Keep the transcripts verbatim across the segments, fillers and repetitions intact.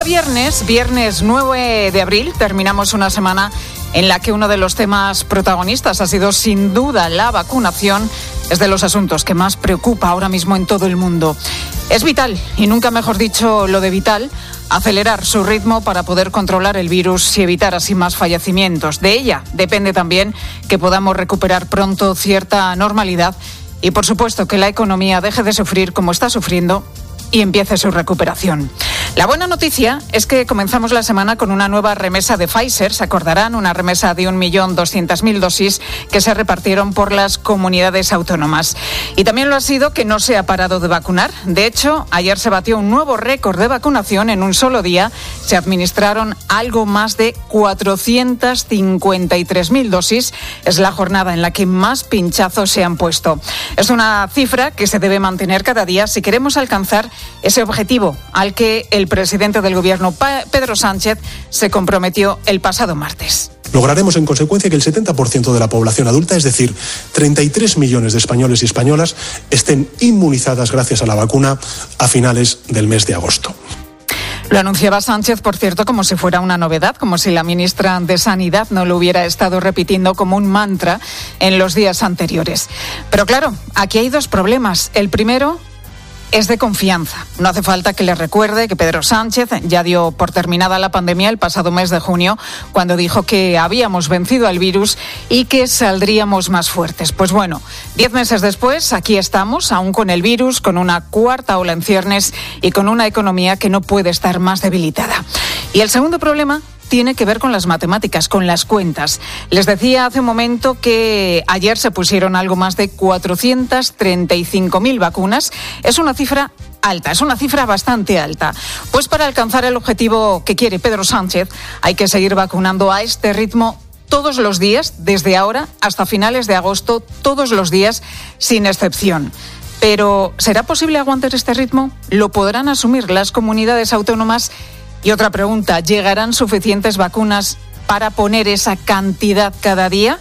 Viernes, viernes nueve de abril, terminamos una semana en la que uno de los temas protagonistas ha sido sin duda la vacunación. Es de los asuntos que más preocupa ahora mismo en todo el mundo. Es vital, y nunca mejor dicho lo de vital, acelerar su ritmo para poder controlar el virus y evitar así más fallecimientos. De ella depende también que podamos recuperar pronto cierta normalidad y, por supuesto, que la economía deje de sufrir como está sufriendo y empiece su recuperación. La buena noticia es que comenzamos la semana con una nueva remesa de Pfizer. Se acordarán, una remesa de un millón doscientas mil dosis que se repartieron por las comunidades autónomas. Y también lo ha sido que no se ha parado de vacunar. De hecho, ayer se batió un nuevo récord de vacunación. En un solo día se administraron algo más de cuatrocientas cincuenta y tres mil dosis. Es la jornada en la que más pinchazos se han puesto. Es una cifra que se debe mantener cada día si queremos alcanzar ese objetivo al que el presidente del Gobierno, Pedro Sánchez, se comprometió el pasado martes. Lograremos, en consecuencia, que el setenta por ciento de la población adulta, es decir, treinta y tres millones de españoles y españolas, estén inmunizadas gracias a la vacuna a finales del mes de agosto. Lo anunciaba Sánchez, por cierto, como si fuera una novedad, como si la ministra de Sanidad no lo hubiera estado repitiendo como un mantra en los días anteriores. Pero claro, aquí hay dos problemas. El primero es de confianza. No hace falta que le recuerde que Pedro Sánchez ya dio por terminada la pandemia el pasado mes de junio, cuando dijo que habíamos vencido al virus y que saldríamos más fuertes. Pues bueno, diez meses después, aquí estamos, aún con el virus, con una cuarta ola en ciernes y con una economía que no puede estar más debilitada. Y el segundo problema tiene que ver con las matemáticas, con las cuentas. Les decía hace un momento que ayer se pusieron algo más de cuatrocientas treinta y cinco mil vacunas. Es una cifra alta, es una cifra bastante alta. Pues para alcanzar el objetivo que quiere Pedro Sánchez hay que seguir vacunando a este ritmo todos los días, desde ahora hasta finales de agosto, todos los días, sin excepción. Pero ¿será posible aguantar este ritmo? ¿Lo podrán asumir las comunidades autónomas? Y otra pregunta, ¿llegarán suficientes vacunas para poner esa cantidad cada día?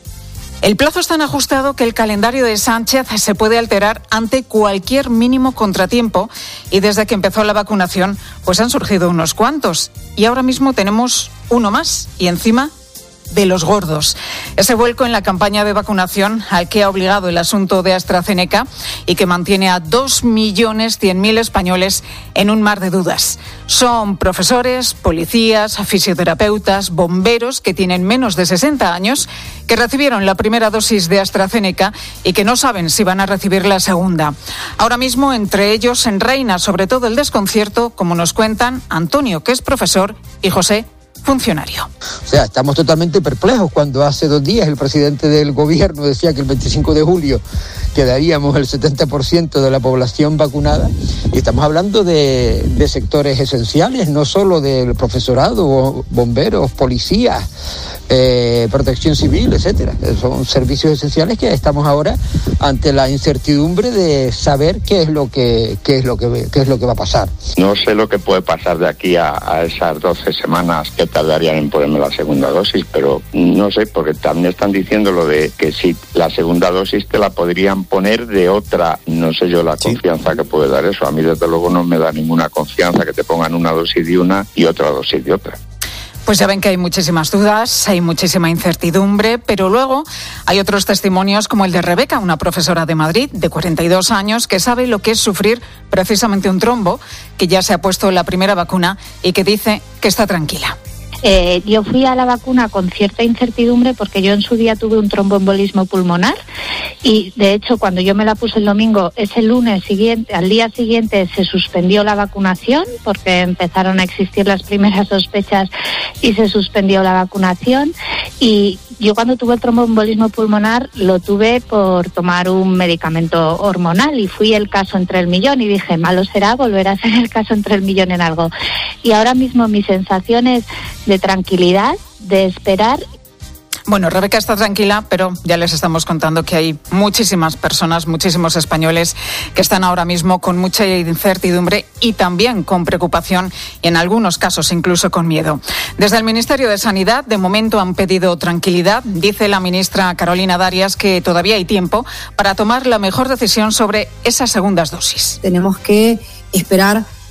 El plazo es tan ajustado que el calendario de Sánchez se puede alterar ante cualquier mínimo contratiempo, y desde que empezó la vacunación pues han surgido unos cuantos y ahora mismo tenemos uno más, y encima de los gordos. Ese vuelco en la campaña de vacunación al que ha obligado el asunto de AstraZeneca y que mantiene a dos millones cien mil españoles en un mar de dudas. Son profesores, policías, fisioterapeutas, bomberos que tienen menos de sesenta años, que recibieron la primera dosis de AstraZeneca y que no saben si van a recibir la segunda. Ahora mismo entre ellos en reina sobre todo el desconcierto, como nos cuentan Antonio, que es profesor, y José, funcionario. O sea, estamos totalmente perplejos cuando hace dos días el presidente del gobierno decía que el veinticinco de julio quedaríamos el setenta por ciento de la población vacunada, y estamos hablando de, de sectores esenciales, no solo del profesorado, bomberos, policías, eh, protección civil, etcétera. Son servicios esenciales que estamos ahora ante la incertidumbre de saber qué es lo que qué es lo que qué es lo que va a pasar. No sé lo que puede pasar de aquí a, a esas doce semanas que tardarían en ponerme la segunda dosis, pero no sé, porque también están diciendo lo de que si la segunda dosis te la podrían poner de otra, no sé yo la sí. confianza que puede dar eso. A mí desde luego no me da ninguna confianza que te pongan una dosis de una y otra dosis de otra. Pues ya ven que hay muchísimas dudas, hay muchísima incertidumbre, pero luego hay otros testimonios como el de Rebeca, una profesora de Madrid de cuarenta y dos años que sabe lo que es sufrir precisamente un trombo, que ya se ha puesto la primera vacuna y que dice que está tranquila. Eh, yo fui a la vacuna con cierta incertidumbre porque yo en su día tuve un tromboembolismo pulmonar y de hecho cuando yo me la puse el domingo, ese lunes siguiente, al día siguiente se suspendió la vacunación porque empezaron a existir las primeras sospechas y se suspendió la vacunación. Y yo cuando tuve el tromboembolismo pulmonar lo tuve por tomar un medicamento hormonal y fui el caso entre el millón y dije, malo será volver a ser el caso entre el millón en algo. Y ahora mismo mi sensación es de tranquilidad, de esperar. Bueno, Rebeca está tranquila, pero ya les estamos contando que hay muchísimas personas, muchísimos españoles que están ahora mismo con mucha incertidumbre y también con preocupación y en algunos casos incluso con miedo. Desde el Ministerio de Sanidad, de momento han pedido tranquilidad. Dice la ministra Carolina Darias que todavía hay tiempo para tomar la mejor decisión sobre esas segundas dosis. Tenemos que esperar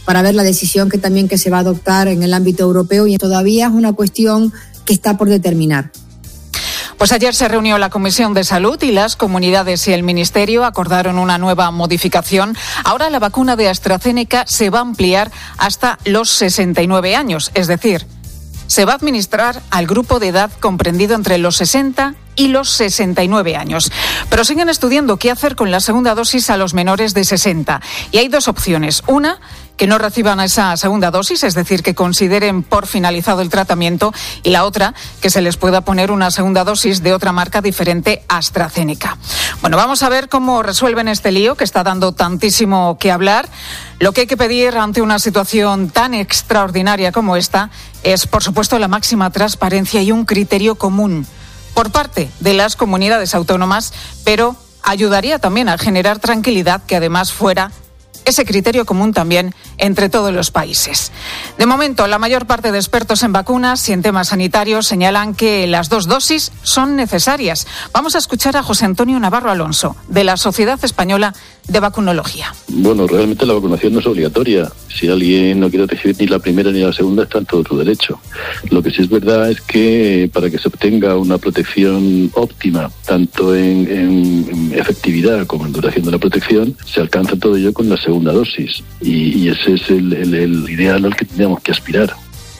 para ver la decisión que también que se va a adoptar en el ámbito europeo, y todavía es una cuestión que está por determinar. Pues ayer se reunió la Comisión de Salud y las comunidades y el Ministerio acordaron una nueva modificación. Ahora la vacuna de AstraZeneca se va a ampliar hasta los sesenta y nueve años, es decir, se va a administrar al grupo de edad comprendido entre los sesenta y los sesenta y nueve años. Pero siguen estudiando qué hacer con la segunda dosis a los menores de sesenta. Y hay dos opciones. Una, que no reciban esa segunda dosis, es decir, que consideren por finalizado el tratamiento. Y la otra, que se les pueda poner una segunda dosis de otra marca diferente a AstraZeneca. Bueno, vamos a ver cómo resuelven este lío que está dando tantísimo que hablar. Lo que hay que pedir ante una situación tan extraordinaria como esta es, por supuesto, la máxima transparencia y un criterio común por parte de las comunidades autónomas, pero ayudaría también a generar tranquilidad, que además fuera ese criterio común también entre todos los países. De momento, la mayor parte de expertos en vacunas y en temas sanitarios señalan que las dos dosis son necesarias. Vamos a escuchar a José Antonio Navarro Alonso, de la Sociedad Española de Vacunología. Bueno, realmente la vacunación no es obligatoria. Si alguien no quiere recibir ni la primera ni la segunda, está en todo su derecho. Lo que sí es verdad es que para que se obtenga una protección óptima, tanto en, en, en efectividad como en duración de la protección, se alcanza todo ello con la segunda dosis. Y, y ese es el, el, el ideal al que tendríamos que aspirar.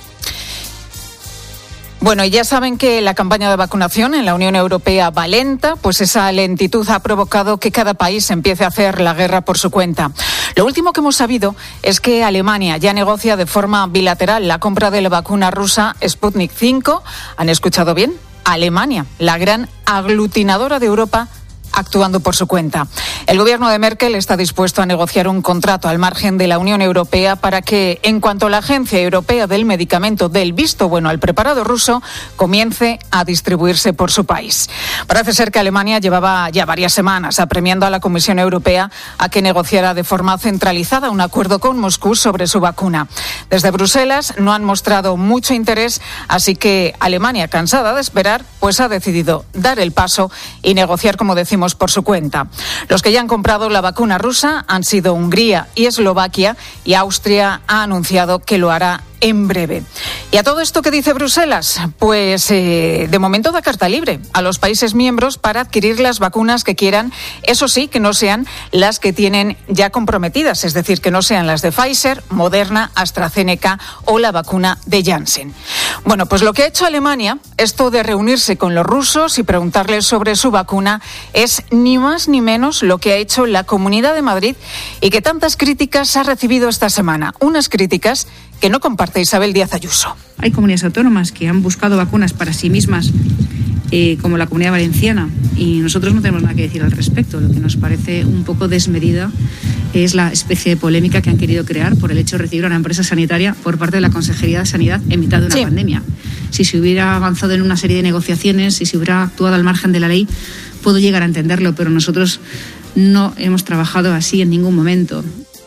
Bueno, y ya saben que la campaña de vacunación en la Unión Europea va lenta, pues esa lentitud ha provocado que cada país empiece a hacer la guerra por su cuenta. Lo último que hemos sabido es que Alemania ya negocia de forma bilateral la compra de la vacuna rusa Sputnik cinco. ¿Han escuchado bien? Alemania, la gran aglutinadora de Europa, actuando por su cuenta. El gobierno de Merkel está dispuesto a negociar un contrato al margen de la Unión Europea para que, en cuanto la Agencia Europea del Medicamento dé el visto bueno al preparado ruso, comience a distribuirse por su país. Parece ser que Alemania llevaba ya varias semanas apremiando a la Comisión Europea a que negociara de forma centralizada un acuerdo con Moscú sobre su vacuna. Desde Bruselas no han mostrado mucho interés, así que Alemania, cansada de esperar, pues ha decidido dar el paso y negociar, como decimos, por su cuenta. Los que ya han comprado la vacuna rusa han sido Hungría y Eslovaquia, y Austria ha anunciado que lo hará en breve. ¿Y a todo esto qué dice Bruselas? Pues eh, de momento da carta libre a los países miembros para adquirir las vacunas que quieran, eso sí, que no sean las que tienen ya comprometidas, es decir, que no sean las de Pfizer, Moderna, AstraZeneca o la vacuna de Janssen. Bueno, pues lo que ha hecho Alemania, esto de reunirse con los rusos y preguntarles sobre su vacuna, es ni más ni menos lo que ha hecho la Comunidad de Madrid y que tantas críticas ha recibido esta semana. Unas críticas que no comparte Isabel Díaz Ayuso. Hay comunidades autónomas que han buscado vacunas para sí mismas, eh, como la Comunidad Valenciana, y nosotros no tenemos nada que decir al respecto. Lo que nos parece un poco desmedida es la especie de polémica que han querido crear por el hecho de recibir a una empresa sanitaria por parte de la Consejería de Sanidad en mitad de una sí. pandemia. Si se hubiera avanzado en una serie de negociaciones, si se hubiera actuado al margen de la ley, puedo llegar a entenderlo, pero nosotros no hemos trabajado así en ningún momento.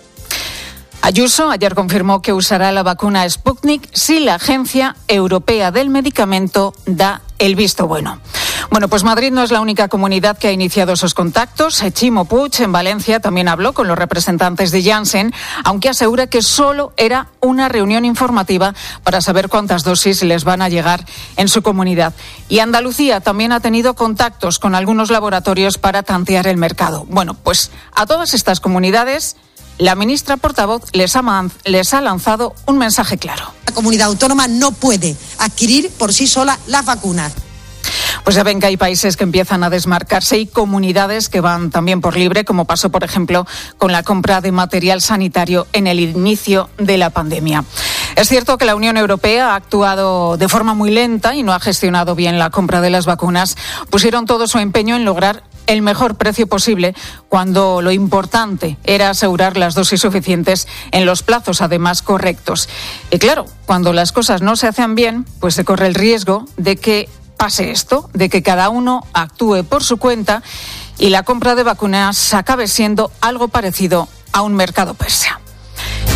Ayuso ayer confirmó que usará la vacuna Sputnik si la Agencia Europea del Medicamento da el visto bueno. Bueno, pues Madrid no es la única comunidad que ha iniciado esos contactos. Chimo Puig, en Valencia, también habló con los representantes de Janssen, aunque asegura que solo era una reunión informativa para saber cuántas dosis les van a llegar en su comunidad. Y Andalucía también ha tenido contactos con algunos laboratorios para tantear el mercado. Bueno, pues a todas estas comunidades la ministra portavoz les ha, man, les ha lanzado un mensaje claro. La comunidad autónoma no puede adquirir por sí sola las vacunas. Pues ya ven que hay países que empiezan a desmarcarse y comunidades que van también por libre, como pasó, por ejemplo, con la compra de material sanitario en el inicio de la pandemia. Es cierto que la Unión Europea ha actuado de forma muy lenta y no ha gestionado bien la compra de las vacunas. Pusieron todo su empeño en lograr el mejor precio posible, cuando lo importante era asegurar las dosis suficientes en los plazos, además, correctos. Y claro, cuando las cosas no se hacen bien, pues se corre el riesgo de que pase esto, de que cada uno actúe por su cuenta y la compra de vacunas acabe siendo algo parecido a un mercado persa.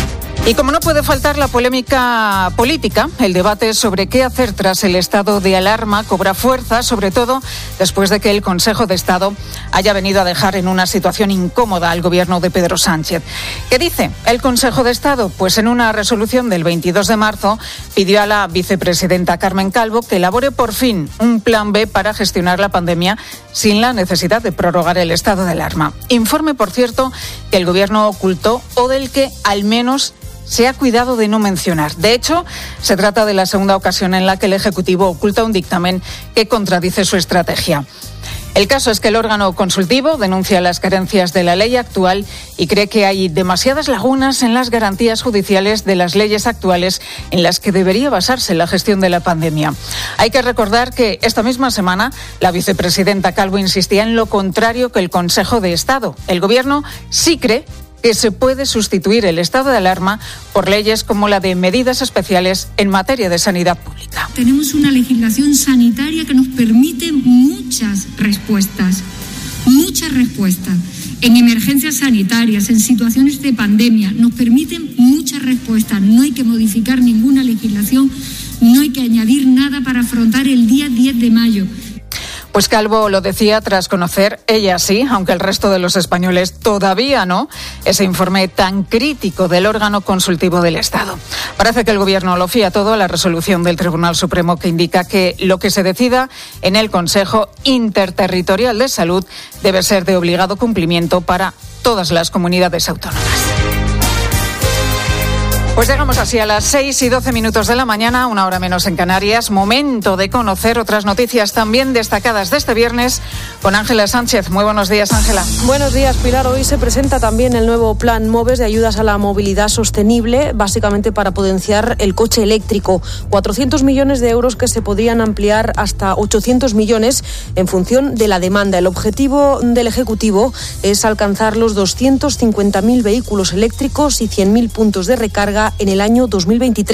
Y como no puede faltar la polémica política, el debate sobre qué hacer tras el estado de alarma cobra fuerza, sobre todo después de que el Consejo de Estado haya venido a dejar en una situación incómoda al gobierno de Pedro Sánchez. ¿Qué dice el Consejo de Estado? Pues en una resolución del veintidós de marzo pidió a la vicepresidenta Carmen Calvo que elabore por fin un plan B para gestionar la pandemia sin la necesidad de prorrogar el estado de alarma. Informe, por cierto, que el gobierno ocultó o del que al menos se ha cuidado de no mencionar. De hecho, se trata de la segunda ocasión en la que el Ejecutivo oculta un dictamen que contradice su estrategia. El caso es que el órgano consultivo denuncia las carencias de la ley actual y cree que hay demasiadas lagunas en las garantías judiciales de las leyes actuales en las que debería basarse la gestión de la pandemia. Hay que recordar que esta misma semana la vicepresidenta Calvo insistía en lo contrario que el Consejo de Estado. El Gobierno sí cree que se puede sustituir el estado de alarma por leyes como la de medidas especiales en materia de sanidad pública. Tenemos una legislación sanitaria que nos permite muchas respuestas, muchas respuestas. En emergencias sanitarias, en situaciones de pandemia, nos permiten muchas respuestas. No hay que modificar ninguna legislación, no hay que añadir nada para afrontar el día diez de mayo. Pues Calvo lo decía tras conocer, ella sí, aunque el resto de los españoles todavía no, ese informe tan crítico del órgano consultivo del Estado. Parece que el Gobierno lo fía todo a la resolución del Tribunal Supremo que indica que lo que se decida en el Consejo Interterritorial de Salud debe ser de obligado cumplimiento para todas las comunidades autónomas. Pues llegamos así a las seis y doce minutos de la mañana, una hora menos en Canarias. Momento de conocer otras noticias también destacadas de este viernes con Ángela Sánchez. Muy buenos días, Ángela. Buenos días, Pilar. Hoy se presenta también el nuevo Plan MOVES de ayudas a la movilidad sostenible, básicamente para potenciar el coche eléctrico. cuatrocientos millones de euros que se podrían ampliar hasta ochocientos millones en función de la demanda. El objetivo del Ejecutivo es alcanzar los doscientos cincuenta mil vehículos eléctricos y cien mil puntos de recarga en el año dos mil veintitrés.